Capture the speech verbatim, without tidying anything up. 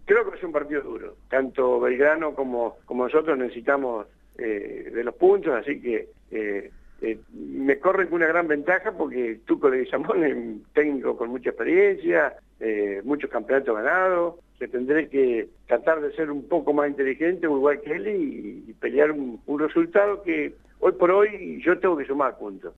Creo que es un partido duro. Tanto Belgrano como, como nosotros necesitamos eh, de los puntos, así que eh, eh, me corren con una gran ventaja porque Tuco Leguizamón es un técnico con mucha experiencia, eh, muchos campeonatos ganados, que tendré que tratar de ser un poco más inteligente, igual que él, y, y pelear un, un resultado que hoy por hoy yo tengo que sumar puntos.